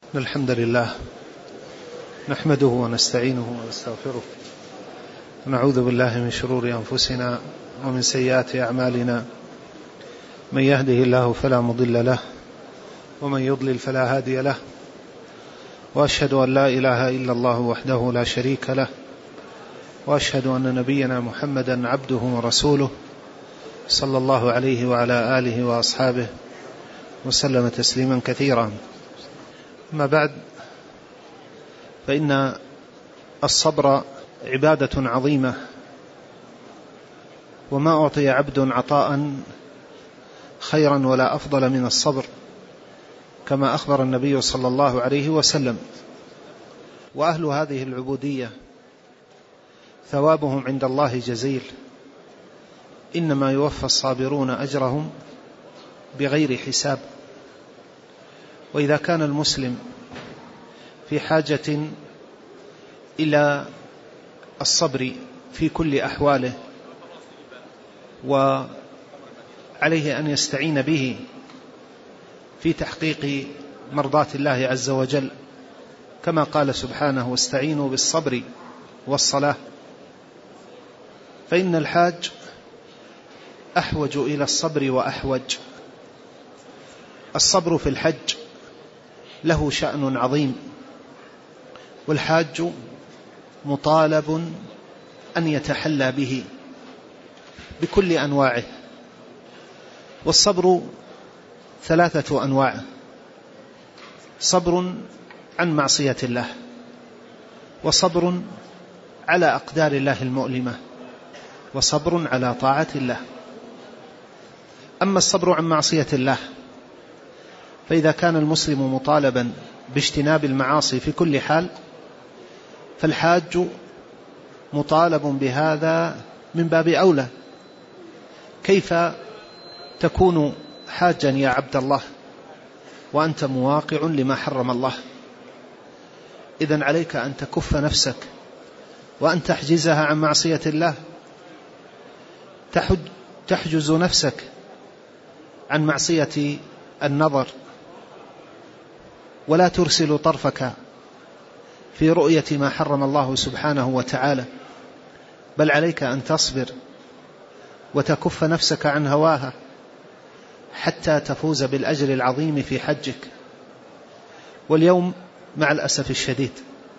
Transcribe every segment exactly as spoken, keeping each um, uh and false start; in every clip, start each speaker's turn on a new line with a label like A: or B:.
A: الحمد لله نحمده ونستعينه ونستغفره ونعوذ بالله من شرور أنفسنا ومن سيئات أعمالنا. من يهده الله فلا مضل له ومن يضلل فلا هادي له، وأشهد أن لا إله إلا الله وحده لا شريك له، وأشهد أن نبينا محمدا عبده ورسوله صلى الله عليه وعلى آله وأصحابه وسلم تسليما كثيرا. أما بعد، فإن الصبر عبادة عظيمة، وما أعطي عبد عطاء خيرا ولا أفضل من الصبر، كما أخبر النبي صلى الله عليه وسلم. وأهل هذه العبودية ثوابهم عند الله جزيل، إنما يوفى الصابرون أجرهم بغير حساب. وإذا كان المسلم في حاجة إلى الصبر في كل أحواله، وعليه أن يستعين به في تحقيق مرضاة الله عز وجل، كما قال سبحانه: واستعينوا بالصبر والصلاة. فإن الحاج أحوج إلى الصبر وأحوج. الصبر في الحج له شأن عظيم، والحاج مطالب أن يتحلى به بكل أنواعه. والصبر ثلاثة أنواع: صبر عن معصية الله، وصبر على أقدار الله المؤلمة، وصبر على طاعة الله. أما الصبر عن معصية الله، فإذا كان المسلم مطالبا باجتناب المعاصي في كل حال، فالحاج مطالب بهذا من باب أولى. كيف تكون حاجا يا عبد الله وأنت مواقع لما حرم الله؟ إذن عليك أن تكف نفسك وأن تحجزها عن معصية الله. تحجز نفسك عن معصية النظر، ولا ترسل طرفك في رؤية ما حرم الله سبحانه وتعالى، بل عليك أن تصبر وتكف نفسك عن هواها حتى تفوز بالأجر العظيم في حجك. واليوم مع الأسف الشديد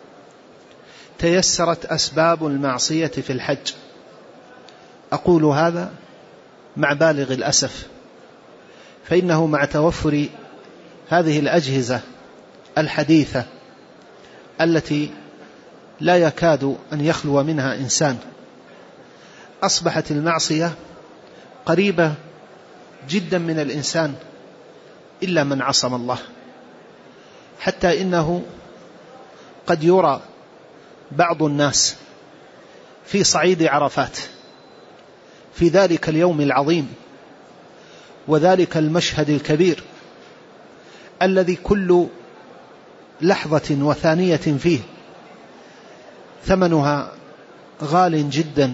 A: تيسرت أسباب المعصية في الحج. أقول هذا مع بالغ الأسف، فإنه مع توفر هذه الأجهزة الحديثة التي لا يكاد أن يخلو منها إنسان، أصبحت المعصية قريبة جدا من الإنسان إلا من عصم الله. حتى إنه قد يرى بعض الناس في صعيد عرفات في ذلك اليوم العظيم وذلك المشهد الكبير الذي كل لحظة وثانية فيه ثمنها غال جدا.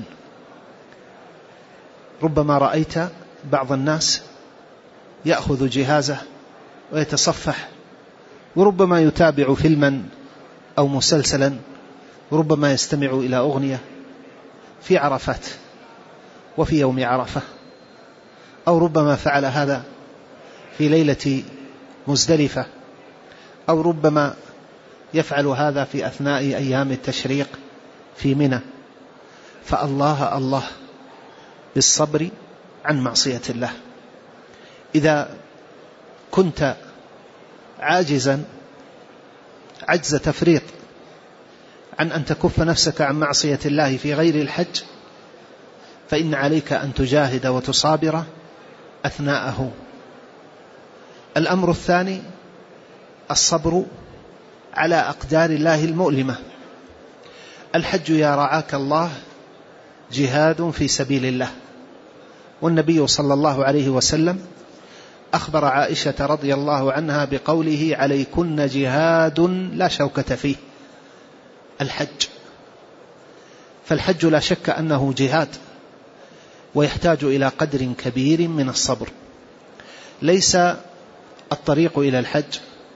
A: ربما رأيت بعض الناس يأخذ جهازه ويتصفح، وربما يتابع فيلما أو مسلسلا، وربما يستمع إلى أغنية في عرفات وفي يوم عرفة، أو ربما فعل هذا في ليلة مزدلفة، أو ربما يفعل هذا في أثناء أيام التشريق في منى. فالله الله بالصبر عن معصية الله. إذا كنت عاجزا عجز تفريط عن أن تكف نفسك عن معصية الله في غير الحج، فإن عليك أن تجاهد وتصابر أثناءه. الأمر الثاني: الصبر على أقدار الله المؤلمة. الحج يا رعاك الله جهاد في سبيل الله، والنبي صلى الله عليه وسلم أخبر عائشة رضي الله عنها بقوله: عليكن جهاد لا شوكة فيه. الحج، فالحج لا شك أنه جهاد، ويحتاج إلى قدر كبير من الصبر. ليس الطريق إلى الحج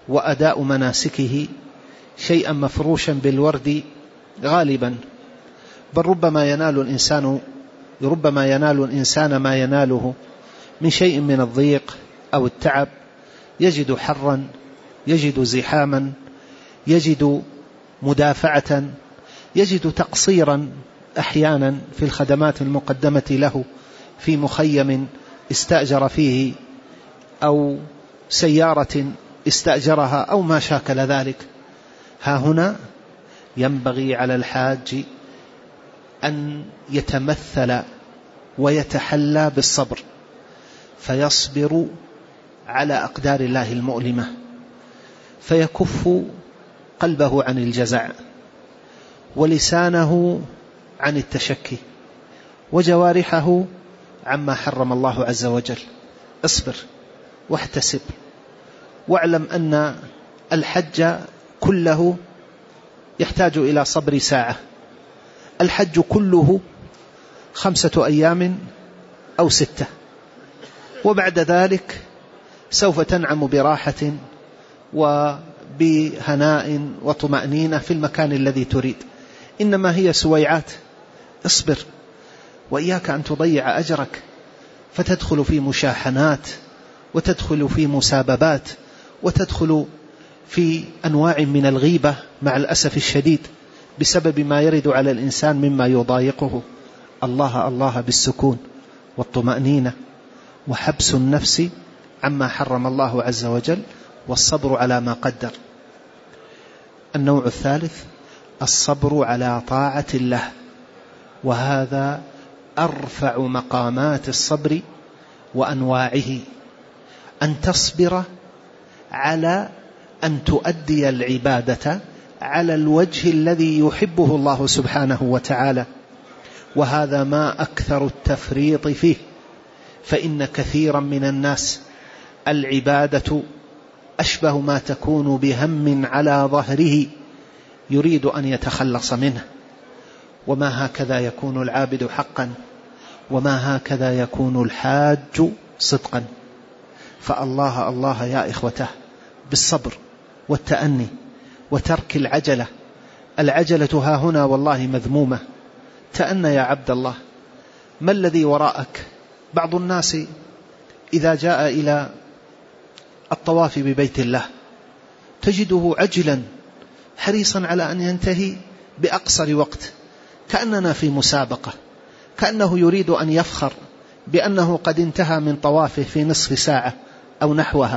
A: وأداء مناسكه شيئا مفروشا بالورد غالبا، بل ربما ينال الإنسان ربما ينال الإنسان ما يناله من شيء من الضيق أو التعب، يجد حرا، يجد زحاما، يجد مدافعة، يجد تقصيرا أحيانا في الخدمات المقدمة له في مخيم استأجر فيه أو سيارة استأجرها أو ما شاكل ذلك. ها هنا ينبغي على الحاج أن يتمثل ويتحلى بالصبر، فيصبر على أقدار الله المؤلمة، فيكف قلبه عن الجزع، ولسانه عن التشكي، وجوارحه عما حرم الله عز وجل. اصبر واحتسب، واعلم أن الحج كله يحتاج إلى صبر ساعة. الحج كله خمسة أيام أو ستة، وبعد ذلك سوف تنعم براحة وبهناء وطمأنينة في المكان الذي تريد، إنما هي سويعات. اصبر، وإياك أن تضيع أجرك فتدخل في مشاحنات، وتدخل في مساببات، وتدخل في أنواع من الغيبة مع الأسف الشديد بسبب ما يرد على الإنسان مما يضايقه. الله الله بالسكون والطمأنينة، وحبس النفس عما حرم الله عز وجل، والصبر على ما قدر. النوع الثالث الصبر على طاعة الله، وهذا أرفع مقامات الصبر وأنواعه، أن تصبر على أن تؤدي العبادة على الوجه الذي يحبه الله سبحانه وتعالى، وهذا ما أكثر التفريط فيه، فإن كثيرا من الناس العبادة أشبه ما تكون بهم على ظهره يريد أن يتخلص منه، وما هكذا يكون العابد حقا، وما هكذا يكون الحاج صدقا. فالله الله يا إخوته بالصبر والتأني وترك العجلة. العجلة ها هنا والله مذمومة. تأنى يا عبد الله، ما الذي وراءك؟ بعض الناس إذا جاء إلى الطواف ببيت الله تجده عجلا حريصا على أن ينتهي بأقصر وقت، كأننا في مسابقة، كأنه يريد أن يفخر بأنه قد انتهى من طوافه في نصف ساعة أو نحوها،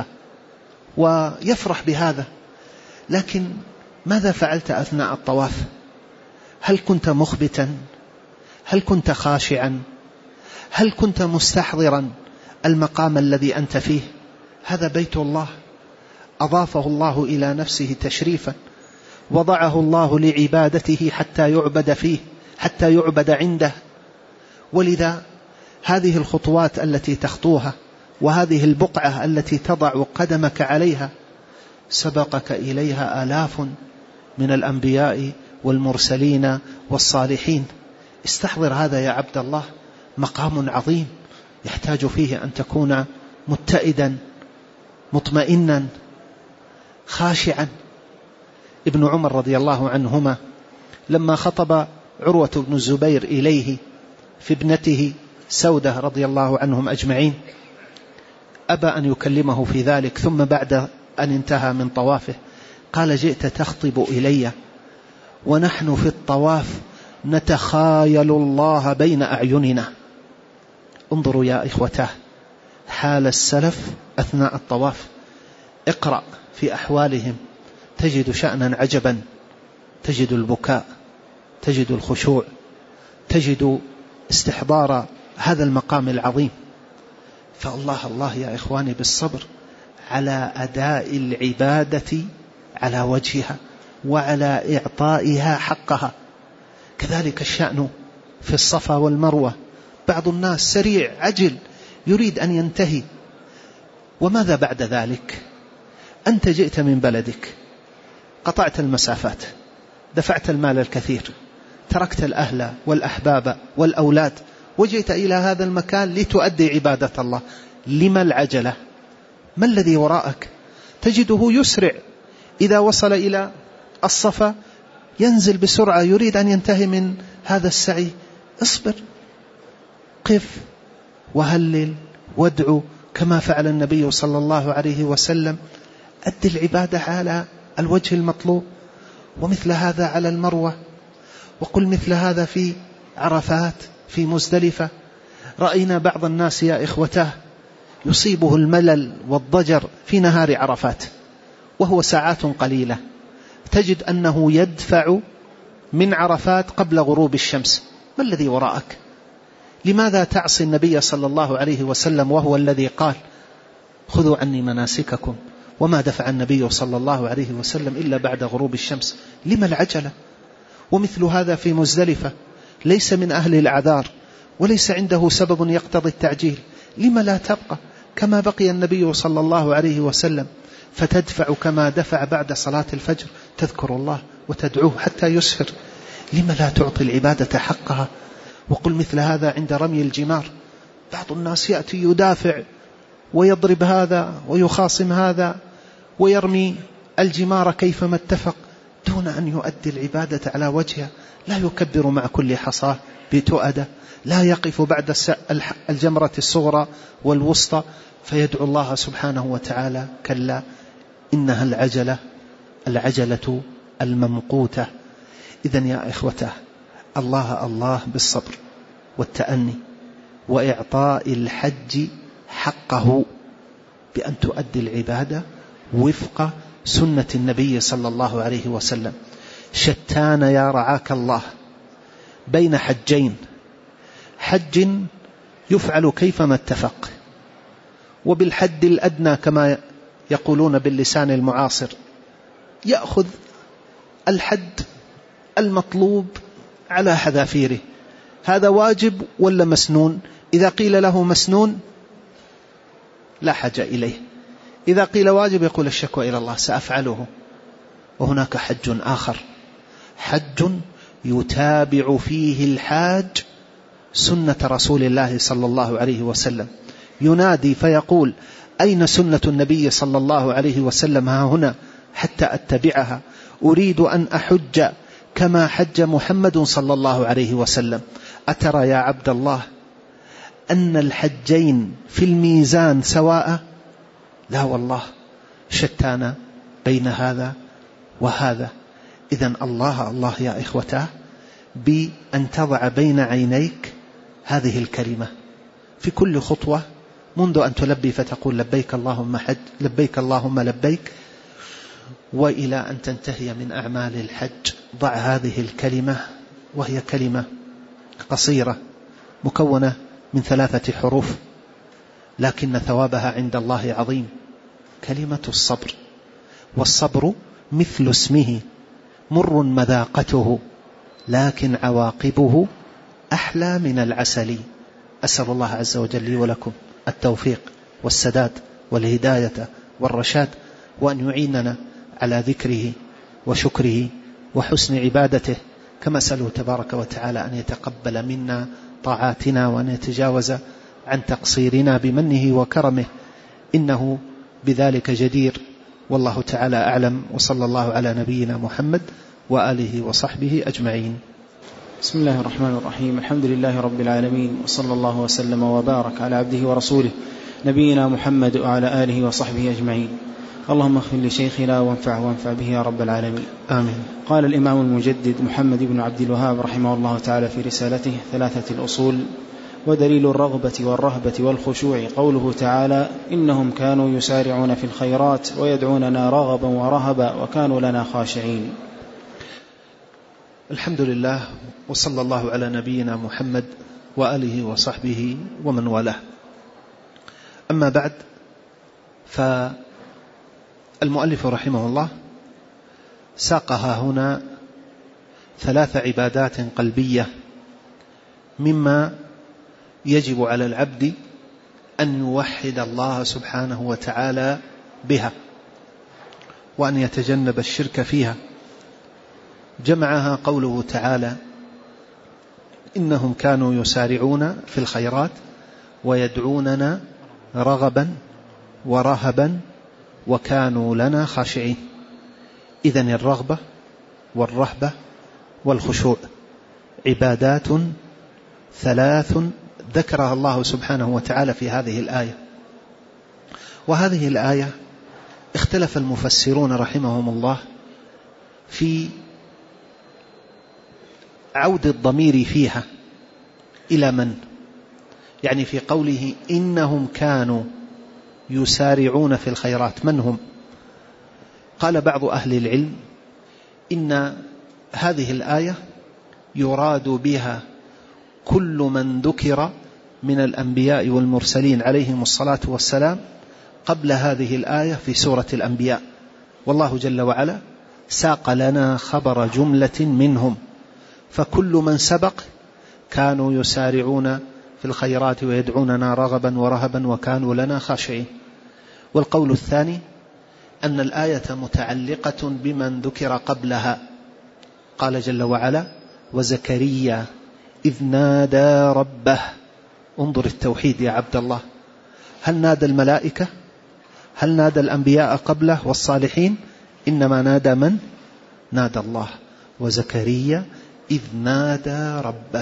A: ويفرح بهذا. لكن ماذا فعلت أثناء الطواف؟ هل كنت مخبتا؟ هل كنت خاشعا؟ هل كنت مستحضرا المقام الذي أنت فيه؟ هذا بيت الله أضافه الله إلى نفسه تشريفا، وضعه الله لعبادته حتى يعبد فيه، حتى يعبد عنده. ولذا هذه الخطوات التي تخطوها، وهذه البقعة التي تضع قدمك عليها، سبقك إليها آلاف من الأنبياء والمرسلين والصالحين. استحضر هذا يا عبد الله، مقام عظيم يحتاج فيه أن تكون متئدا مطمئنا خاشعا. ابن عمر رضي الله عنهما لما خطب عروة بن الزبير إليه في ابنته سودة رضي الله عنهم أجمعين، أبى أن يكلمه في ذلك، ثم بعد أن انتهى من طوافه قال: جئت تخطب إلي ونحن في الطواف نتخايل الله بين أعيننا. انظروا يا إخوته حال السلف أثناء الطواف، اقرأ في أحوالهم تجد شأنا عجبا، تجد البكاء، تجد الخشوع، تجد استحضار هذا المقام العظيم. فالله الله يا إخواني بالصبر على أداء العبادة على وجهها وعلى إعطائها حقها. كذلك الشأن في الصفا والمروة. بعض الناس سريع عجل يريد أن ينتهي، وماذا بعد ذلك؟ أنت جئت من بلدك، قطعت المسافات، دفعت المال الكثير، تركت الأهل والأحباب والأولاد، وجئت إلى هذا المكان لتؤدي عبادة الله. لما العجلة؟ ما الذي وراءك؟ تجده يسرع، إذا وصل إلى الصفا ينزل بسرعة يريد أن ينتهي من هذا السعي. اصبر، قف وهلل وادعو كما فعل النبي صلى الله عليه وسلم. أد العبادة على الوجه المطلوب، ومثل هذا على المروة، وقل مثل هذا في عرفات، في مزدلفة. رأينا بعض الناس يا إخوتاه يصيبه الملل والضجر في نهار عرفات وهو ساعات قليلة، تجد أنه يدفع من عرفات قبل غروب الشمس. ما الذي وراءك؟ لماذا تعصي النبي صلى الله عليه وسلم وهو الذي قال خذوا عني مناسككم؟ وما دفع النبي صلى الله عليه وسلم إلا بعد غروب الشمس. لما العجلة؟ ومثل هذا في مزدلفة، ليس من أهل الأعذار وليس عنده سبب يقتضي التعجيل، لما لا تبقى كما بقي النبي صلى الله عليه وسلم فتدفع كما دفع بعد صلاة الفجر، تذكر الله وتدعوه حتى يسفر. لما لا تعطي العبادة حقها؟ وقل مثل هذا عند رمي الجمار. بعض الناس يأتي يدافع ويضرب هذا ويخاصم هذا ويرمي الجمار كيفما اتفق دون أن يؤدي العبادة على وجهها. لا يكبر مع كل حصاة بتؤدة، لا يقف بعد الجمرة الصغرى والوسطى فيدعو الله سبحانه وتعالى. كلا، إنها العجلة العجلة الممقوتة. إذن يا إخوته، الله الله بالصبر والتأني وإعطاء الحج حقه بأن تؤدي العبادة وفق سنة النبي صلى الله عليه وسلم. شتان يا رعاك الله بين حجين، حج يفعل كيفما اتفق، وبالحد الأدنى كما يقولون باللسان المعاصر، يأخذ الحد المطلوب على حذافيره. هذا واجب ولا مسنون؟ إذا قيل له مسنون لا حاجة إليه، إذا قيل واجب يقول الشكوى إلى الله سأفعله. وهناك حج آخر، حج يتابع فيه الحاج سنة رسول الله صلى الله عليه وسلم، ينادي فيقول أين سنة النبي صلى الله عليه وسلم؟ ها هنا حتى أتبعها. أريد أن أحج كما حج محمد صلى الله عليه وسلم. أترى يا عبد الله أن الحجين في الميزان سواء؟ لا والله، شتان بين هذا وهذا. إذن الله الله يا إخوته بأن تضع بين عينيك هذه الكلمة في كل خطوة، منذ أن تلبي فتقول لبيك اللهم حج، لبيك اللهم لبيك، وإلى أن تنتهي من أعمال الحج. ضع هذه الكلمة، وهي كلمة قصيرة مكونة من ثلاثة حروف، لكن ثوابها عند الله عظيم. كلمة الصبر. والصبر مثل اسمه، مر مذاقته لكن عواقبه أحلى من العسل. أسأل الله عز وجل لي ولكم التوفيق والسداد والهداية والرشاد، وأن يعيننا على ذكره وشكره وحسن عبادته، كما أسأله تبارك وتعالى أن يتقبل منا طاعاتنا وأن يتجاوز عن تقصيرنا بمنه وكرمه، إنه بذلك جدير. والله تعالى أعلم، وصلى الله على نبينا محمد وآله وصحبه أجمعين.
B: بسم الله الرحمن الرحيم. الحمد لله رب العالمين، وصلى الله وسلم وبارك على عبده ورسوله نبينا محمد وعلى آله وصحبه أجمعين. اللهم اغفر لشيخنا وانفعه وانفع به يا رب العالمين، آمين. قال الإمام المجدد محمد بن عبد الوهاب رحمه الله تعالى في رسالته ثلاثة الأصول: ودليل الرغبة والرهبة والخشوع قوله تعالى: إنهم كانوا يسارعون في الخيرات ويدعوننا رغبا ورهبا وكانوا لنا خاشعين.
A: الحمد لله، وصلى الله على نبينا محمد وآله وصحبه ومن والاه. أما بعد، فالمؤلف رحمه الله ساقها هنا ثلاث عبادات قلبية مما يجب على العبد أن يوحد الله سبحانه وتعالى بها، وأن يتجنب الشرك فيها. جمعها قوله تعالى: إنهم كانوا يسارعون في الخيرات ويدعوننا رغبا ورهبا وكانوا لنا خاشعين. إذن الرغبة والرهبة والخشوع عبادات ثلاث ذكرها الله سبحانه وتعالى في هذه الآية. وهذه الآية اختلف المفسرون رحمهم الله في عود الضمير فيها إلى من، يعني في قوله إنهم كانوا يسارعون في الخيرات، من هم؟ قال بعض أهل العلم إن هذه الآية يراد بها كل من ذكر من الأنبياء والمرسلين عليهم الصلاة والسلام قبل هذه الآية في سورة الأنبياء، والله جل وعلا ساق لنا خبر جملة منهم، فكل من سبق كانوا يسارعون في الخيرات ويدعوننا رغبا ورهبا وكانوا لنا خاشعين. والقول الثاني أن الآية متعلقة بمن ذكر قبلها، قال جل وعلا وزكريا إذ نادى ربه. انظر التوحيد يا عبد الله، هل نادى الملائكة؟ هل نادى الأنبياء قبله والصالحين؟ إنما نادى من؟ نادى الله. وزكريا إذ نادى ربه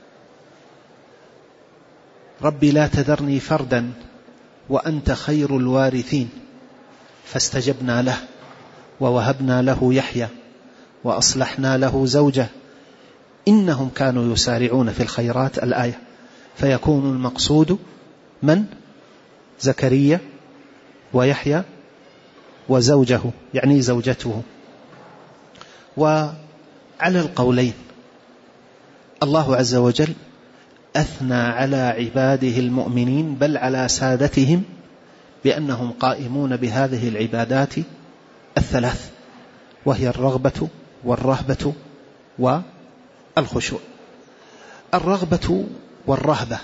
A: ربي لا تذرني فردا وأنت خير الوارثين، فاستجبنا له ووهبنا له يحيى وأصلحنا له زوجه إنهم كانوا يسارعون في الخيرات. الآية فيكون المقصود من؟ زكريا ويحيى وزوجه، يعني زوجته. وعلى القولين الله عز وجل أثنى على عباده المؤمنين بل على سادتهم بأنهم قائمون بهذه العبادات الثلاث، وهي الرغبة والرهبة والخشوع. الرغبة والرهبة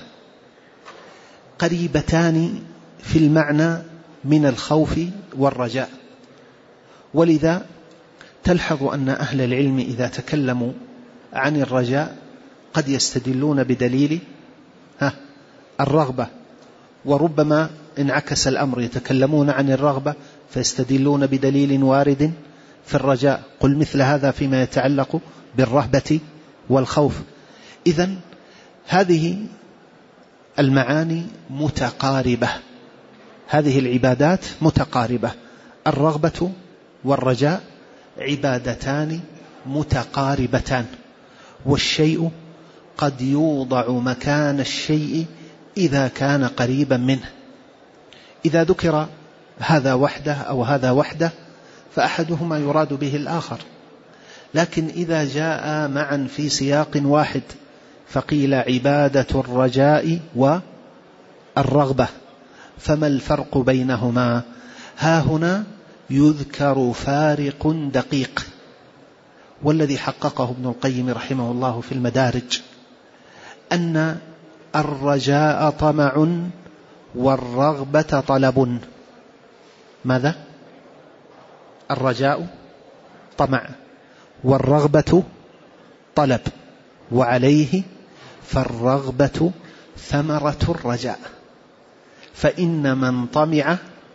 A: قريبتان في المعنى من الخوف والرجاء، ولذا تلحظ أن أهل العلم إذا تكلموا عن الرجاء قد يستدلون بدليل ها الرغبة، وربما انعكس الأمر يتكلمون عن الرغبة فيستدلون بدليل وارد في الرجاء. قل مثل هذا فيما يتعلق بالرهبة والخوف. إذن هذه المعاني متقاربة، هذه العبادات متقاربة. الرغبة والرجاء عبادتان متقاربتان، والشيء قد يوضع مكان الشيء إذا كان قريبا منه. إذا ذكر هذا وحده أو هذا وحده فأحدهما يراد به الآخر، لكن إذا جاء معا في سياق واحد فقيل عبادة الرجاء والرغبة، فما الفرق بينهما؟ ها هنا يذكر فارق دقيق، والذي حققه ابن القيم رحمه الله في المدارج أن الرجاء طمع والرغبة طلب. ماذا؟ الرجاء طمع والرغبة طلب، وعليه فالرغبة ثمرة الرجاء، فإن من طمع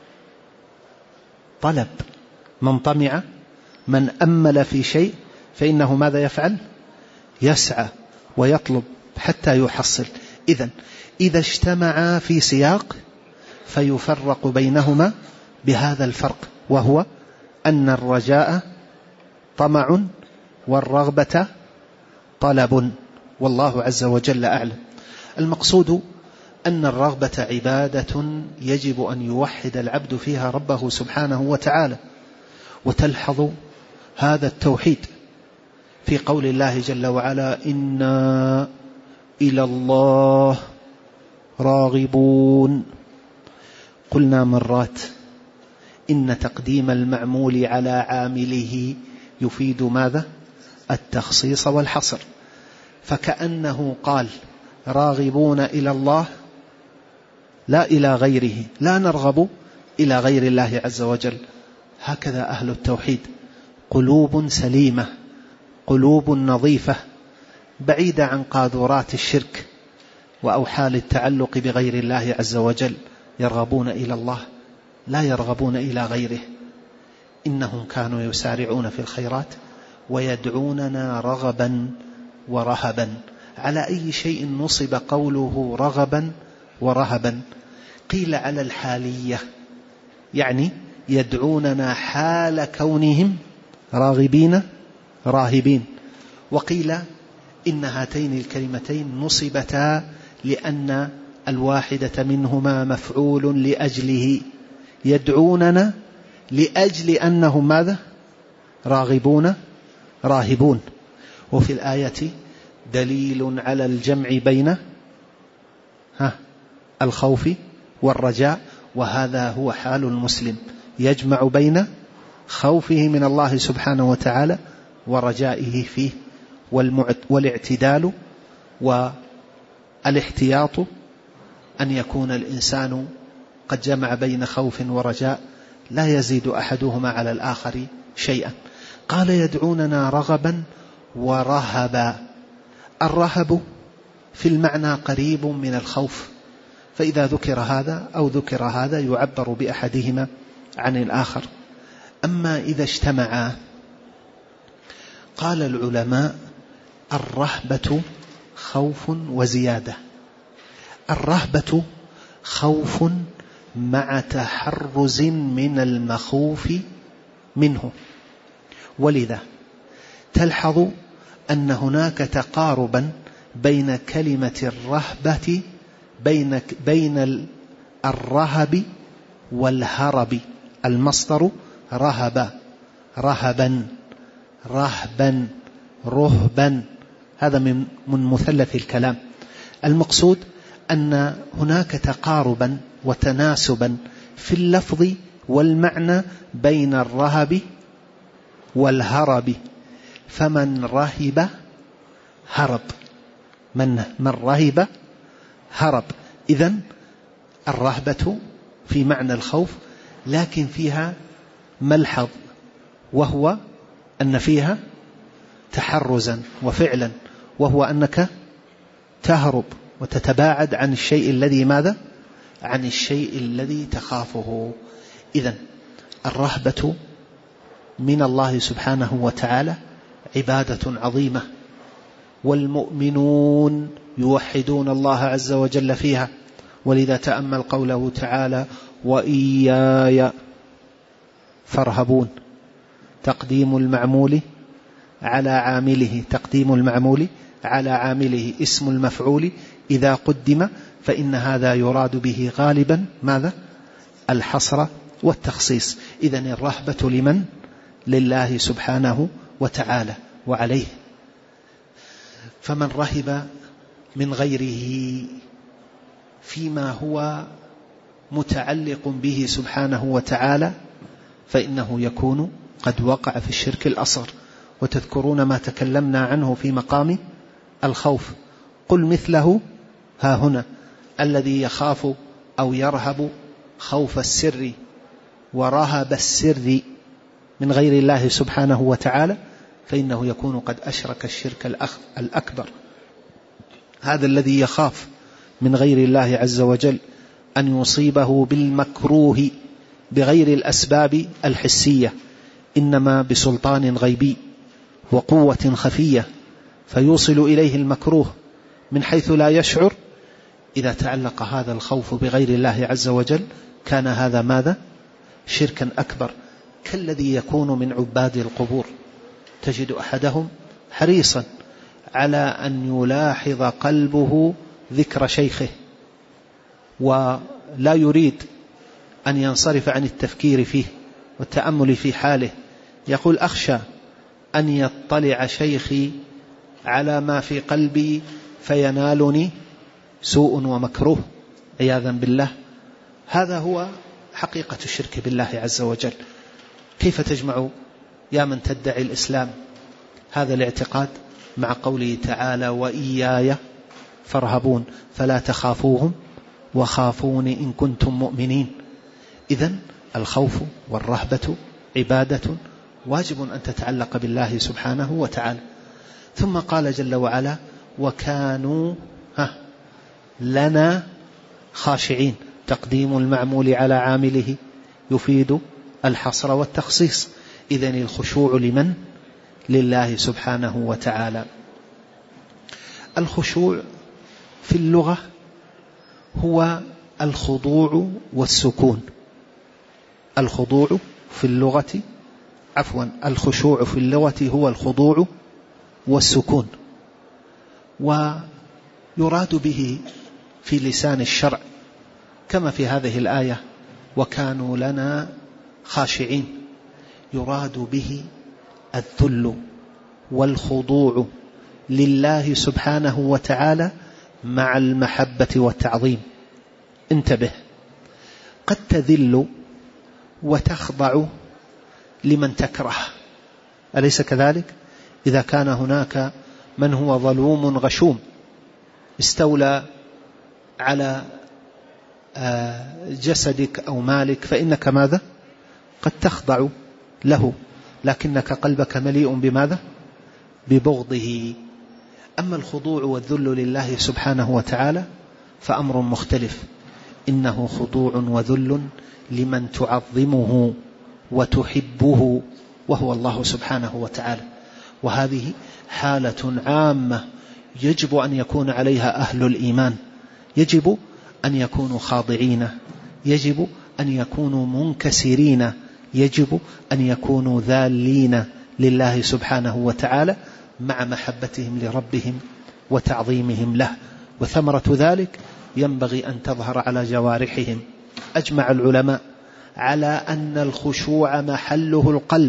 A: طلب، من طمع من أمل في شيء فإنه ماذا يفعل؟ يسعى ويطلب حتى يحصل. إذن إذا اجتمعا في سياق فيفرق بينهما بهذا الفرق، وهو أن الرجاء طمع والرغبة طلب، والله عز وجل أعلم. المقصود أن الرغبة عبادة يجب أن يوحد العبد فيها ربه سبحانه وتعالى، وتلحظ هذا التوحيد في قول الله جل وعلا إنا إلى الله راغبون. قلنا مرات إن تقديم المعمول على عامله يفيد ماذا؟ التخصيص والحصر، فكأنه قال راغبون إلى الله لا إلى غيره، لا نرغب إلى غير الله عز وجل. هكذا أهل التوحيد، قلوب سليمة، قلوب نظيفة بعيدة عن قاذورات الشرك وأوحال التعلق بغير الله عز وجل، يرغبون إلى الله لا يرغبون إلى غيره. إنهم كانوا يسارعون في الخيرات ويدعوننا رغبا ورهبا. على أي شيء نصب قوله رغبا ورهبا؟ قيل على الحالية، يعني يدعوننا حال كونهم راغبين راهبين. وقيل إن هاتين الكلمتين نصبتا لأن الواحدة منهما مفعول لأجله، يدعوننا لأجل أنهم ماذا؟ راغبون راهبون. وفي الآية دليل على الجمع بين ها الخوف والرجاء، وهذا هو حال المسلم، يجمع بين خوفه من الله سبحانه وتعالى ورجائه فيه. والاعتدال والاحتياط أن يكون الإنسان قد جمع بين خوف ورجاء، لا يزيد أحدهما على الآخر شيئا. قال يدعوننا رغبا ورهبا. الرهب في المعنى قريب من الخوف، فإذا ذكر هذا أو ذكر هذا يعبر بأحدهما عن الآخر. أما إذا اجتمعا قال العلماء الرهبة خوف وزيادة. الرهبة خوف مع تحرز من المخوف منه، ولذا تلحظ أن هناك تقاربا بين كلمة الرهبة بين بين الرهب والهرب. المصدر رهب رهبا رهبا رهبا، هذا من من مثلث الكلام. المقصود أن هناك تقاربا وتناسبا في اللفظ والمعنى بين الرهب والهرب. فمن رهب هرب، من من رهب هرب. إذن الرهبة في معنى الخوف، لكن فيها ملحظ، وهو أن فيها تحرزا وفعلا، وهو أنك تهرب وتتباعد عن الشيء الذي ماذا؟ عن الشيء الذي تخافه. إذن الرهبة من الله سبحانه وتعالى عبادة عظيمة، والمؤمنون يوحدون الله عز وجل فيها. ولذا تأمل قوله تعالى وإياي فارهبون، تقديم المعمول على عامله، تقديم المعمول على عامله. اسم المفعول إذا قدم فإن هذا يراد به غالبا ماذا؟ الحصر والتخصيص. إذن الرهبة لمن؟ لله سبحانه وتعالى وعليه. فمن رهب من غيره فيما هو متعلق به سبحانه وتعالى فإنه يكون قد وقع في الشرك الأصغر. وتذكرون ما تكلمنا عنه في مقام الخوف. قل مثله ها هنا: الذي يخاف أو يرهب خوف السر ورهب السر من غير الله سبحانه وتعالى فإنه يكون قد أشرك الشرك الأكبر. هذا الذي يخاف من غير الله عز وجل أن يصيبه بالمكروه بغير الأسباب الحسية، إنما بسلطان غيبي وقوة خفية فيوصل إليه المكروه من حيث لا يشعر. إذا تعلق هذا الخوف بغير الله عز وجل كان هذا ماذا؟ شركا أكبر، كالذي يكون من عباد القبور. تجد أحدهم حريصا على أن يلاحظ قلبه ذكر شيخه ولا يريد أن ينصرف عن التفكير فيه والتأمل في حاله. يقول أخشى أن يطلع شيخي على ما في قلبي فينالني سوء ومكروه عياذا بالله. هذا هو حقيقة الشرك بالله عز وجل. كيف تجمع يا من تدعي الإسلام هذا الاعتقاد مع قوله تعالى وإياي فارهبون فلا تخافوهم وخافون إن كنتم مؤمنين؟ إذن الخوف والرهبة عبادة واجب أن تتعلق بالله سبحانه وتعالى. ثم قال جل وعلا وكانوا ها لنا خاشعين، تقديم المعمول على عامله يفيد الحصر والتخصيص. إذن الخشوع لمن؟ لله سبحانه وتعالى. الخشوع في اللغة هو الخضوع والسكون. الخضوع في اللغة عفوا الخشوع في اللغة هو الخضوع والسكون، ويراد به في لسان الشرع كما في هذه الآية وكانوا لنا خاشعين، يراد به الذل والخضوع لله سبحانه وتعالى مع المحبة والتعظيم. انتبه، قد تذل وتخضع لمن تكره، أليس كذلك؟ إذا كان هناك من هو ظلوم غشوم استولى على جسدك أو مالك فإنك ماذا؟ قد تخضع له، لكنك قلبك مليء بماذا؟ ببغضه. أما الخضوع والذل لله سبحانه وتعالى فأمر مختلف، إنه خضوع وذل لمن تعظمه وتحبه وهو الله سبحانه وتعالى. وهذه حالة عامة يجب أن يكون عليها أهل الإيمان، يجب أن يكونوا خاضعين، يجب أن يكونوا منكسرين، يجب أن يكونوا ذالين لله سبحانه وتعالى مع محبتهم لربهم وتعظيمهم له. وثمرة ذلك ينبغي أن تظهر على جوارحهم. أجمع العلماء على أن الخشوع محله القلب،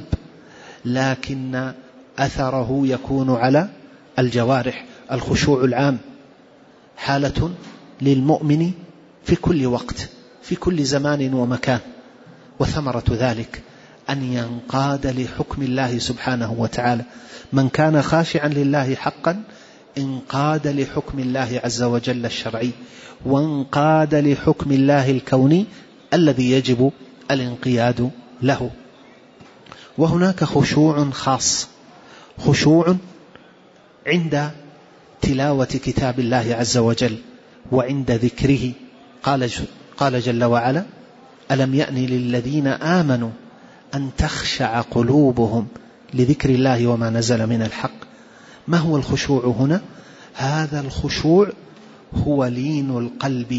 A: لكن أثره يكون على الجوارح. الخشوع العام حالة للمؤمن في كل وقت في كل زمان ومكان، وثمرة ذلك أن ينقاد لحكم الله سبحانه وتعالى. من كان خاشعا لله حقا انقاد لحكم الله عز وجل الشرعي، وانقاد لحكم الله الكوني الذي يجب الانقياد له. وهناك خشوع خاص، خشوع عند تلاوة كتاب الله عز وجل وعند ذكره. قال قال جل وعلا: ألم يأن للذين آمنوا أن تخشع قلوبهم لذكر الله وما نزل من الحق. ما هو الخشوع هنا؟ هذا الخشوع هو لين القلب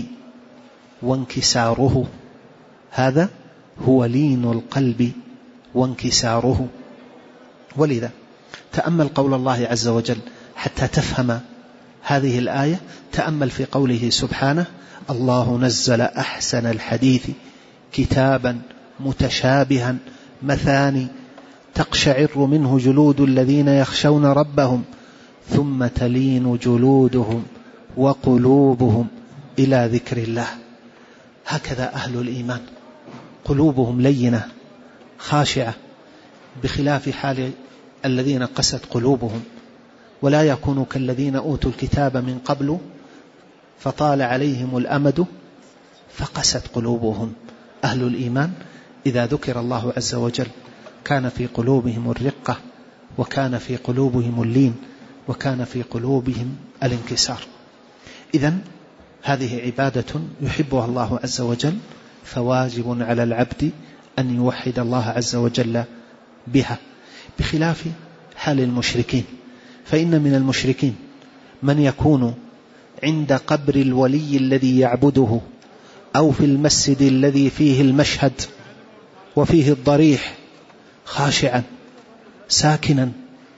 A: وانكساره، هذا هو لين القلب وانكساره. ولذا تأمل قول الله عز وجل حتى تفهم هذه الآية. تأمل في قوله سبحانه: الله نزل أحسن الحديث كتابا متشابها مثاني تقشعر منه جلود الذين يخشون ربهم ثم تلين جلودهم وقلوبهم إلى ذكر الله. هكذا أهل الإيمان، قلوبهم لينة خاشعة، بخلاف حال الذين قست قلوبهم. ولا يكونوا كالذين أوتوا الكتاب من قبل فطال عليهم الأمد فقست قلوبهم. أهل الإيمان إذا ذكر الله عز وجل كان في قلوبهم الرقة، وكان في قلوبهم اللين، وكان في قلوبهم الانكسار. إذن هذه عبادة يحبها الله عز وجل، فواجب على العبد أن يوحد الله عز وجل بها، بخلاف حال المشركين. فإن من المشركين من يكون عند قبر الولي الذي يعبده أو في المسجد الذي فيه المشهد وفيه الضريح خاشعا ساكنا،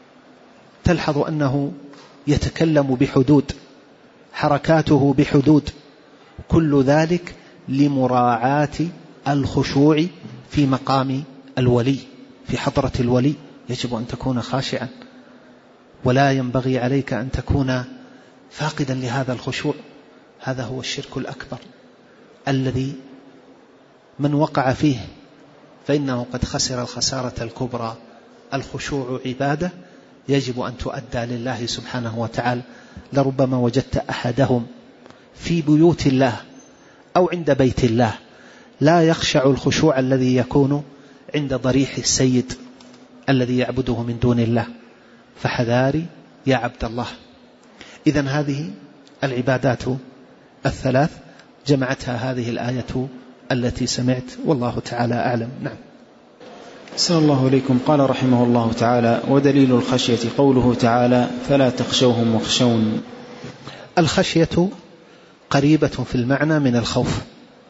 A: تلحظ أنه يتكلم بحدود، حركاته بحدود، كل ذلك لمراعاة الخشوع في مقام الولي، في حضرة الولي يجب أن تكون خاشعا، ولا ينبغي عليك أن تكون فاقدا لهذا الخشوع. هذا هو الشرك الأكبر الذي من وقع فيه فإنه قد خسر الخسارة الكبرى. الخشوع عبادة يجب أن تؤدى لله سبحانه وتعالى. لربما وجدت أحدهم في بيوت الله أو عند بيت الله لا يخشع الخشوع الذي يكون عند ضريح السيد الذي يعبده من دون الله. فحذاري يا عبد الله. إذن هذه العبادات الثلاث جمعتها هذه الآية التي سمعت، والله تعالى أعلم. نعم.
B: أحسن الله إليكم. قال رحمه الله تعالى: ودليل الخشية قوله تعالى: فلا تخشوهم واخشون.
A: الخشية قريبة في المعنى من الخوف،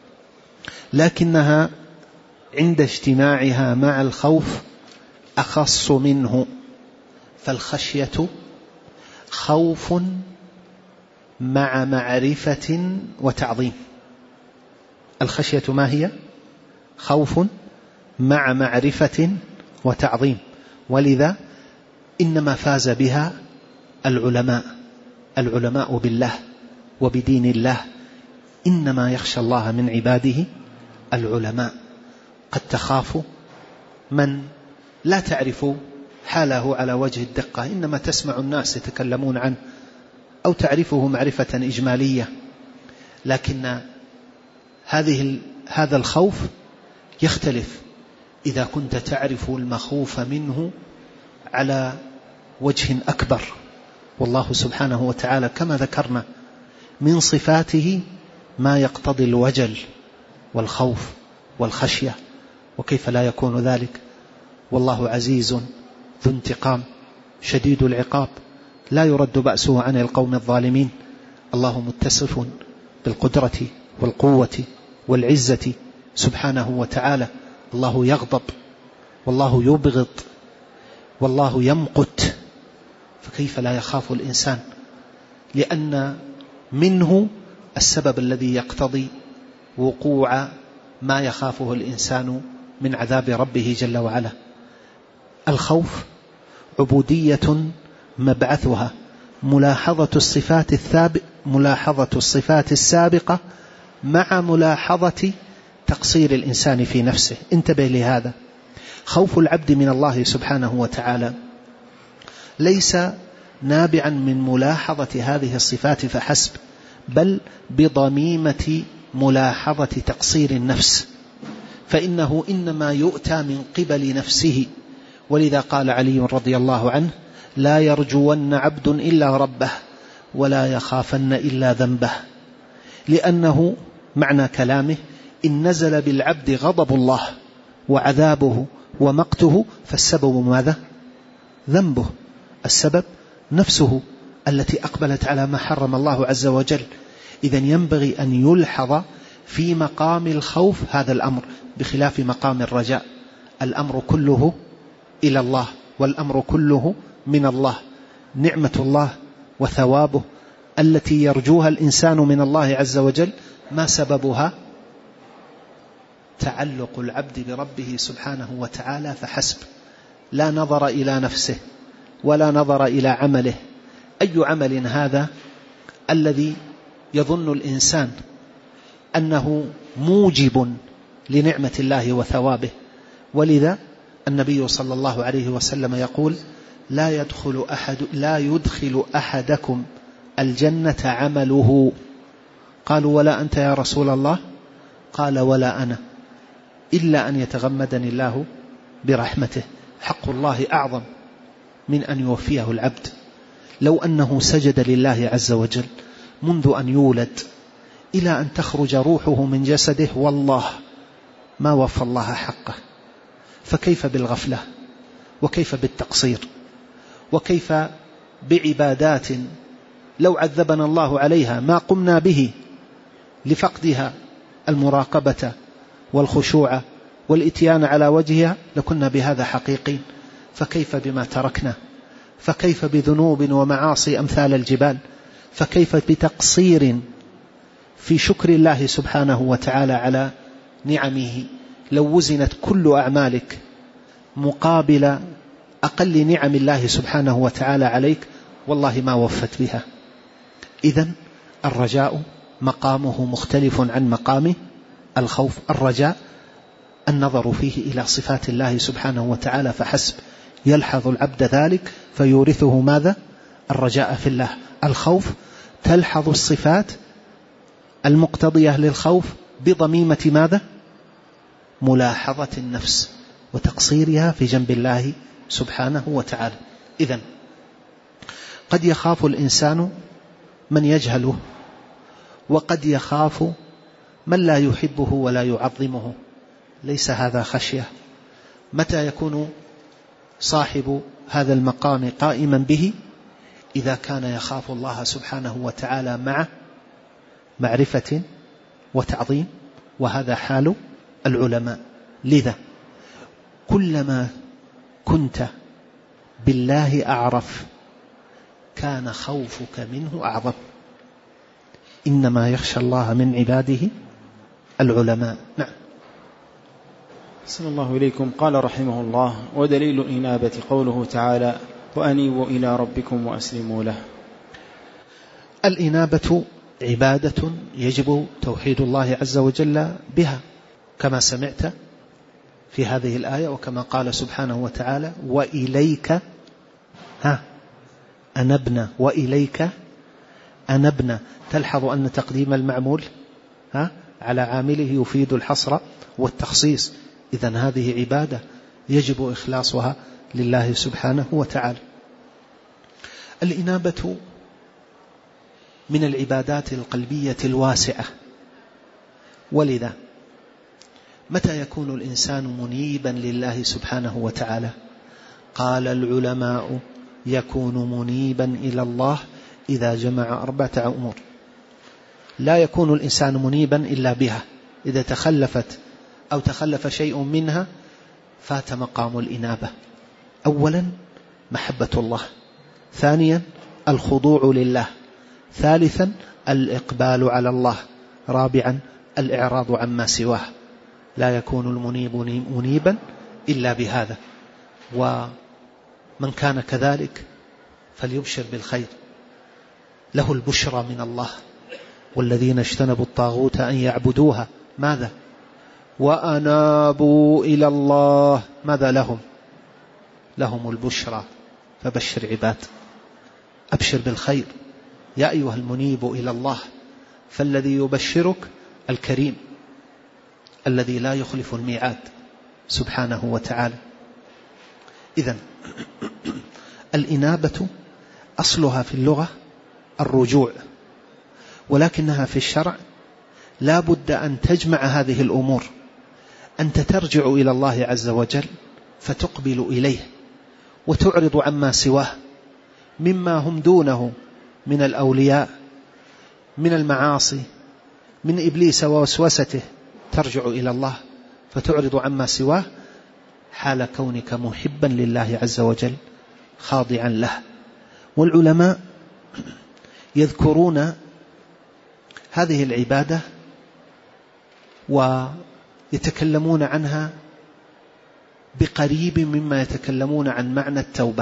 A: لكنها عند اجتماعها مع الخوف أخص منه. فالخشية خوف مع معرفة وتعظيم. الخشية ما هي؟ خوف مع معرفة وتعظيم، ولذا إنما فاز بها العلماء العلماء بالله وبدين الله. إنما يخشى الله من عباده العلماء. قد تخاف من لا تعرف حاله على وجه الدقة، إنما تسمع الناس يتكلمون عنه أو تعرفه معرفة إجمالية، لكن هذه هذا الخوف يختلف إذا كنت تعرف المخوف منه على وجه أكبر. والله سبحانه وتعالى كما ذكرنا من صفاته ما يقتضي الوجل والخوف والخشية، وكيف لا يكون ذلك؟ والله عزيز ذو انتقام شديد العقاب لا يرد بأسه عن القوم الظالمين. الله متصف بالقدرة والقوة والعزة سبحانه وتعالى. الله يغضب والله يبغض والله يمقت، فكيف لا يخاف الإنسان؟ لأن منه السبب الذي يقتضي وقوع ما يخافه الإنسان من عذاب ربه جل وعلا. الخوف عبودية مبعثها ملاحظة الصفات الثابتة ملاحظة الصفات السابقة مع ملاحظة تقصير الإنسان في نفسه. انتبه لهذا. خوف العبد من الله سبحانه وتعالى ليس نابعا من ملاحظة هذه الصفات فحسب، بل بضميمة ملاحظة تقصير النفس، فإنه إنما يؤتى من قبل نفسه. ولذا قال علي رضي الله عنه: لا يرجون عبد إلا ربه ولا يخافن إلا ذنبه. لأنه معنى كلامه إن نزل بالعبد غضب الله وعذابه ومقته فالسبب ماذا؟ ذنبه. السبب نفسه التي أقبلت على ما حرم الله عز وجل. إذن ينبغي أن يلحظ في مقام الخوف هذا الأمر، بخلاف مقام الرجاء. الأمر كله إلى الله والأمر كله من الله. نعمة الله وثوابه التي يرجوها الإنسان من الله عز وجل ما سببها؟ تعلق العبد بربه سبحانه وتعالى فحسب، لا نظر إلى نفسه ولا نظر إلى عمله. أي عمل هذا الذي يظن الإنسان أنه موجب لنعمة الله وثوابه؟ ولذا النبي صلى الله عليه وسلم يقول: لا يدخل أحد لا يدخل أحدكم الجنة عمله. قالوا: ولا أنت يا رسول الله؟ قال: ولا أنا، إلا أن يتغمدني الله برحمته. حق الله أعظم من أن يوفيه العبد. لو أنه سجد لله عز وجل منذ أن يولد إلى أن تخرج روحه من جسده والله ما وفى الله حقه، فكيف بالغفلة؟ وكيف بالتقصير؟ وكيف بعبادات لو عذبنا الله عليها ما قمنا به لفقدها المراقبة والخشوع والإتيان على وجهها لكنا بهذا حقيقين؟ فكيف بما تركنا؟ فكيف بذنوب ومعاصي أمثال الجبال؟ فكيف بتقصير في شكر الله سبحانه وتعالى على نعمه؟ لو وزنت كل أعمالك مقابل أقل نعم الله سبحانه وتعالى عليك والله ما وفت بها. إذن الرجاء مقامه مختلف عن مقام الخوف. الرجاء النظر فيه إلى صفات الله سبحانه وتعالى فحسب، يلحظ العبد ذلك فيورثه ماذا؟ الرجاء في الله. الخوف تلحظ الصفات المقتضية للخوف بضميمة ماذا؟ ملاحظة النفس وتقصيرها في جنب الله سبحانه وتعالى. إذن قد يخاف الإنسان من يجهله، وقد يخاف من لا يحبه ولا يعظمه ليس هذا خشية. متى يكون صاحب هذا المقام قائما به؟ إذا كان يخاف الله سبحانه وتعالى مع معرفة وتعظيم، وهذا حال العلماء. لذا كلما كنت بالله أعرف كان خوفك منه أعظم. إنما يخشى الله من عباده العلماء. نعم.
B: صلى الله إليكم. قال رحمه الله: ودليل الإنابة قوله تعالى: وأنيبوا إلى ربكم وأسلموا له.
A: الإنابة عبادة يجب توحيد الله عز وجل بها، كما سمعت في هذه الآية، وكما قال سبحانه وتعالى: وإليك ها أنبنا، وإليك أنبنا. تلحظ أن تقديم المعمول ها على عامله يفيد الحصر والتخصيص. إذن هذه عبادة يجب إخلاصها لله سبحانه وتعالى. الإنابة من العبادات القلبية الواسعة، ولذا متى يكون الإنسان منيبا لله سبحانه وتعالى؟ قال العلماء: يكون منيبا إلى الله إذا جمع أربعة أمور. لا يكون الإنسان منيبا إلا بها، إذا تخلفت أو تخلف شيء منها فات مقام الإنابة. أولا محبة الله، ثانيا الخضوع لله، ثالثا الإقبال على الله، رابعا الإعراض عما سواه. لا يكون المنيب منيبا إلا بهذا. ومن كان كذلك فليبشر بالخير، له البشرى من الله. والذين اجتنبوا الطاغوت أن يعبدوها ماذا؟ وأنابوا إلى الله ماذا لهم؟ لهم البشرى. فبشر عباد، أبشر بالخير يا أيها المنيب إلى الله. فالذي يبشرك الكريم الذي لا يخلف الميعاد سبحانه وتعالى. إذن الإنابة أصلها في اللغة الرجوع، ولكنها في الشرع لا بد أن تجمع هذه الأمور. أنت ترجع إلى الله عز وجل فتقبل إليه وتعرض عما سواه مما هم دونه من الأولياء، من المعاصي، من إبليس ووسوسته. ترجع إلى الله فتعرض عما سواه حال كونك محبا لله عز وجل خاضعا له. والعلماء يذكرون هذه العبادة ويتكلمون عنها بقريب مما يتكلمون عن معنى التوبة.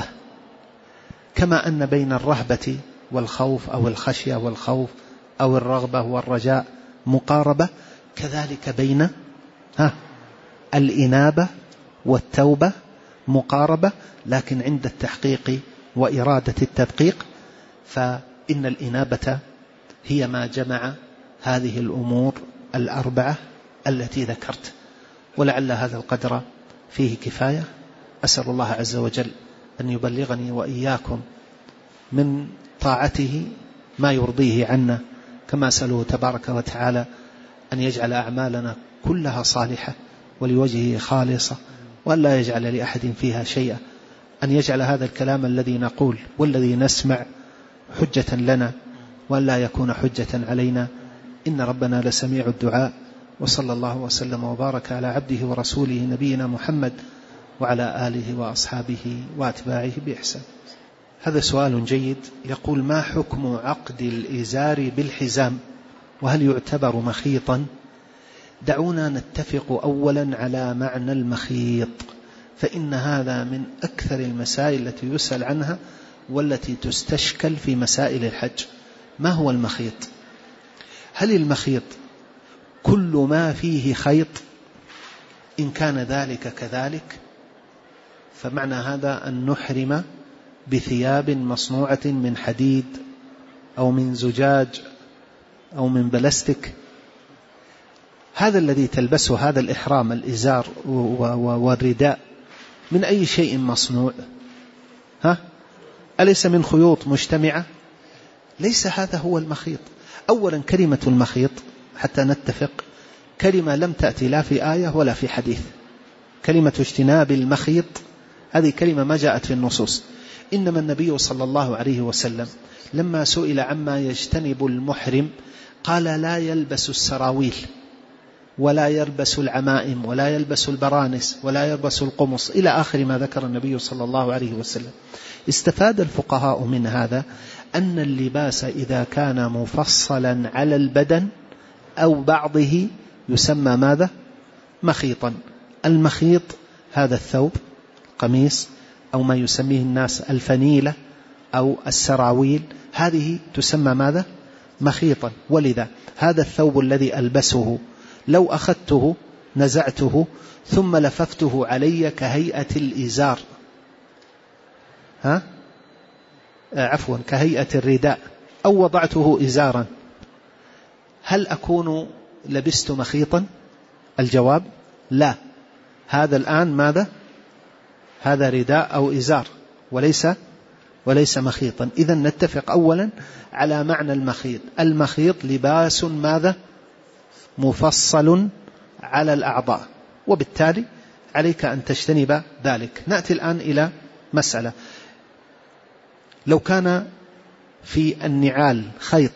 A: كما أن بين الرهبة والخوف أو الخشية والخوف أو الرغبة والرجاء مقاربة، كذلك بين ها الإنابة والتوبة مقاربة، لكن عند التحقيق وإرادة التدقيق فإن الإنابة هي ما جمع هذه الأمور الأربعة التي ذكرت. ولعل هذا القدر فيه كفاية. أسأل الله عز وجل أن يبلغني وإياكم من طاعته ما يرضيه عنا، كما أسأله تبارك وتعالى أن يجعل أعمالنا كلها صالحة ولوجهه خالصة، وأن لا يجعل لأحد فيها شيئا، أن يجعل هذا الكلام الذي نقول والذي نسمع حجة لنا وأن لا يكون حجة علينا. إن ربنا لسميع الدعاء. وصلى الله وسلم وبارك على عبده ورسوله نبينا محمد وعلى آله وأصحابه وأتباعه بإحسان. هذا سؤال جيد، يقول: ما حكم عقد الإزار بالحزام، وهل يعتبر مخيطا؟ دعونا نتفق أولا على معنى المخيط، فإن هذا من أكثر المسائل التي يسأل عنها والتي تستشكل في مسائل الحج. ما هو المخيط؟ هل المخيط كل ما فيه خيط؟ إن كان ذلك كذلك فمعنى هذا أن نحرم بثياب مصنوعة من حديد أو من زجاج أو من بلاستيك. هذا الذي تلبسه، هذا الإحرام الإزار والرداء، من أي شيء مصنوع؟ ها؟ أليس من خيوط مجتمعة؟ ليس هذا هو المخيط. أولا كلمة المخيط حتى نتفق كلمة لم تأتي لا في آية ولا في حديث. كلمة اجتناب المخيط هذه كلمة ما جاءت في النصوص. إنما النبي صلى الله عليه وسلم لما سئل عما يجتنب المحرم قال لا يلبس السراويل ولا يلبس العمائم ولا يلبس البرانس ولا يلبس القمص إلى آخر ما ذكر النبي صلى الله عليه وسلم. استفاد الفقهاء من هذا أن اللباس إذا كان مفصلا على البدن أو بعضه يسمى ماذا؟ مخيطا. المخيط هذا الثوب، قميص، أو ما يسميه الناس الفنيلة أو السراويل، هذه تسمى ماذا؟ مخيطا. ولذا هذا الثوب الذي ألبسه لو أخذته نزعته ثم لففته علي كهيئة الإزار، ها؟ عفوا كهيئة الرداء، أو وضعته إزارا، هل أكون لبست مخيطا؟ الجواب لا. هذا الآن ماذا؟ هذا رداء أو إزار وليس وليس مخيطا. إذن نتفق أولا على معنى المخيط. المخيط لباس ماذا؟ مفصل على الأعضاء، وبالتالي عليك أن تجتنب ذلك. نأتي الآن إلى مسألة. لو كان في النعال خيط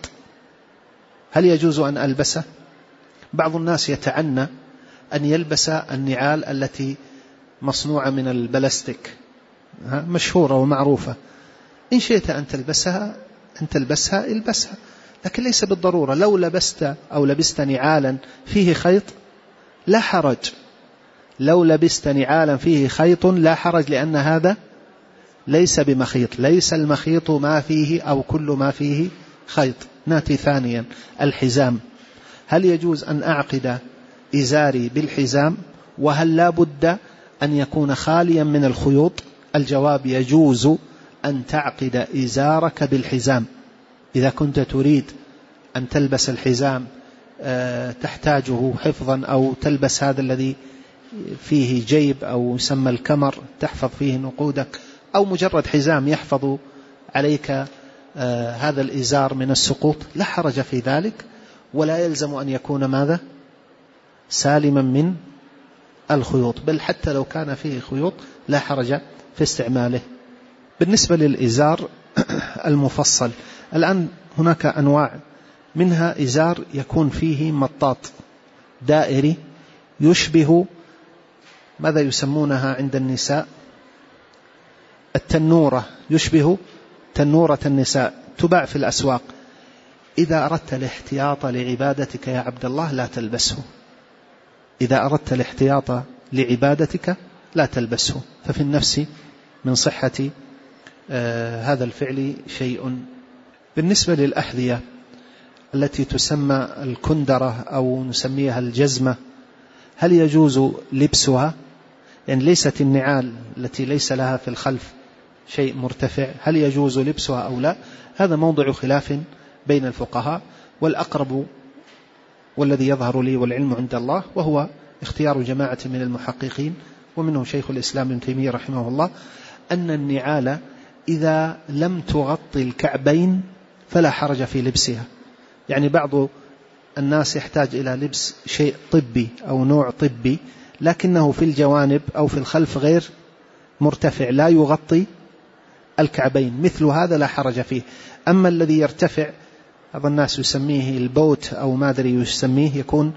A: هل يجوز أن ألبسه؟ بعض الناس يتعنى أن يلبس النعال التي مصنوعة من البلاستيك، مشهورة ومعروفة، إن شئت أن تلبسها أن تلبسها البسها، لكن ليس بالضرورة. لو لبست أو لبست نعالا فيه خيط لا حرج، لو لبست نعالا فيه خيط لا حرج، لأن هذا ليس بمخيط. ليس المخيط ما فيه أو كل ما فيه خيط. ناتي ثانيا الحزام. هل يجوز أن أعقد إزاري بالحزام؟ وهل لا بد أن يكون خاليا من الخيوط؟ الجواب يجوز أن تعقد إزارك بالحزام إذا كنت تريد أن تلبس الحزام تحتاجه حفظا، أو تلبس هذا الذي فيه جيب أو يسمى الكمر تحفظ فيه نقودك، أو مجرد حزام يحفظ عليك هذا الإزار من السقوط، لا حرج في ذلك، ولا يلزم أن يكون ماذا؟ سالما من الخيوط، بل حتى لو كان فيه خيوط لا حرج في استعماله. بالنسبة للإزار المفصل، الآن هناك أنواع منها إزار يكون فيه مطاط دائري يشبه ماذا يسمونها عند النساء؟ التنورة، يشبه تنورة النساء، تباع في الأسواق. إذا أردت الاحتياط لعبادتك يا عبد الله لا تلبسه. إذا أردت الاحتياط لعبادتك لا تلبسه، ففي النفس من صحة آه هذا الفعل شيء. بالنسبة للأحذية التي تسمى الكندرة أو نسميها الجزمة، هل يجوز لبسها؟ يعني ليست النعال التي ليس لها في الخلف شيء مرتفع، هل يجوز لبسها أو لا؟ هذا موضع خلاف بين الفقهاء، والأقرب والذي يظهر لي والعلم عند الله وهو اختيار جماعة من المحققين ومنهم شيخ الإسلام ابن تيمية رحمه الله، أن النعال إذا لم تغطي الكعبين فلا حرج في لبسها. يعني بعض الناس يحتاج إلى لبس شيء طبي أو نوع طبي لكنه في الجوانب أو في الخلف غير مرتفع لا يغطي الكعبين، مثل هذا لا حرج فيه. أما الذي يرتفع بعض الناس يسميه البوت أو ما أدري يسميه، يكون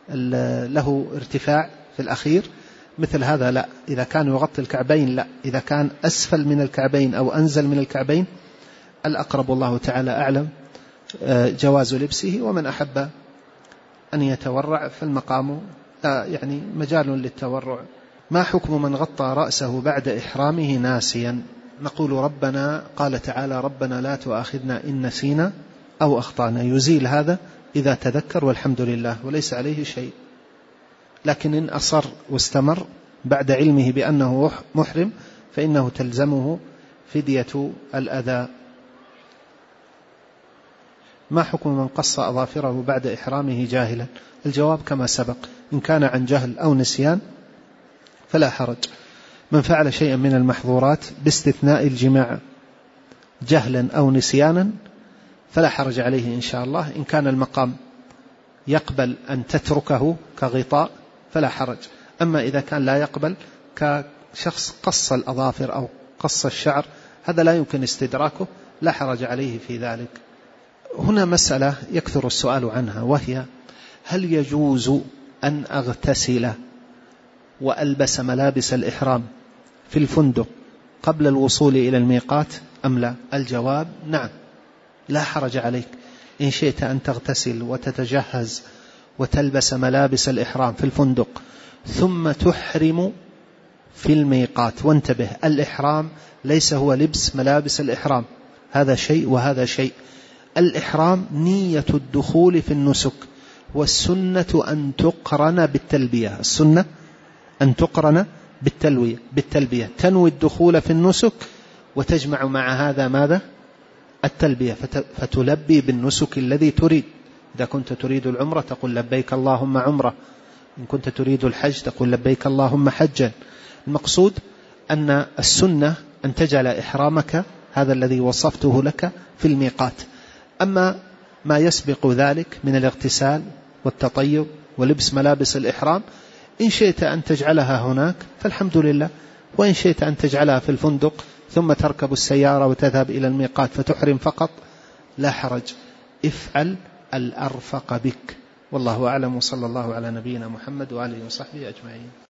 A: له ارتفاع في الأخير، مثل هذا لا. إذا كان يغطي الكعبين لا، إذا كان أسفل من الكعبين أو أنزل من الكعبين الأقرب الله تعالى أعلم جواز لبسه. ومن أحب أن يتورع فالمقام لا يعني مجال للتورع. ما حكم من غطى رأسه بعد إحرامه ناسيا؟ نقول ربنا قال تعالى ربنا لا تؤاخذنا إن نسينا أو أخطأنا، يزيل هذا إذا تذكر والحمد لله وليس عليه شيء. لكن إن أصر واستمر بعد علمه بأنه محرم فإنه تلزمه فدية الأذى. ما حكم من قص أظافره بعد إحرامه جاهلا؟ الجواب كما سبق، إن كان عن جهل أو نسيان فلا حرج. من فعل شيئا من المحظورات باستثناء الجماع جهلا أو نسيانا فلا حرج عليه إن شاء الله، إن كان المقام يقبل أن تتركه كغطاء فلا حرج. أما إذا كان لا يقبل كشخص قص الأظافر أو قص الشعر هذا لا يمكن استدراكه لا حرج عليه في ذلك. هنا مسألة يكثر السؤال عنها، وهي هل يجوز أن أغتسل وألبس ملابس الإحرام في الفندق قبل الوصول إلى الميقات أم لا؟ الجواب نعم، لا حرج عليك إن شئت أن تغتسل وتتجهز وتلبس ملابس الإحرام في الفندق ثم تحرم في الميقات. وانتبه، الإحرام ليس هو لبس ملابس الإحرام، هذا شيء وهذا شيء. الإحرام نية الدخول في النسك، والسنة أن تقرن بالتلبية، السنة أن تقرن بالتلوية بالتلبية، تنوي الدخول في النسك وتجمع مع هذا ماذا؟ التلبية، فتلبي بالنسك الذي تريد. إذا كنت تريد العمرة تقول لبيك اللهم عمرة، إن كنت تريد الحج تقول لبيك اللهم حجا. المقصود أن السنة أن تجعل إحرامك هذا الذي وصفته لك في الميقات. أما ما يسبق ذلك من الاغتسال والتطيب ولبس ملابس الإحرام إن شئت أن تجعلها هناك فالحمد لله، وإن شئت أن تجعلها في الفندق ثم تركب السيارة وتذهب إلى الميقات فتحرم فقط لا حرج. افعل الأرفق بك، والله أعلم، وصلى الله على نبينا محمد وآله وصحبه أجمعين.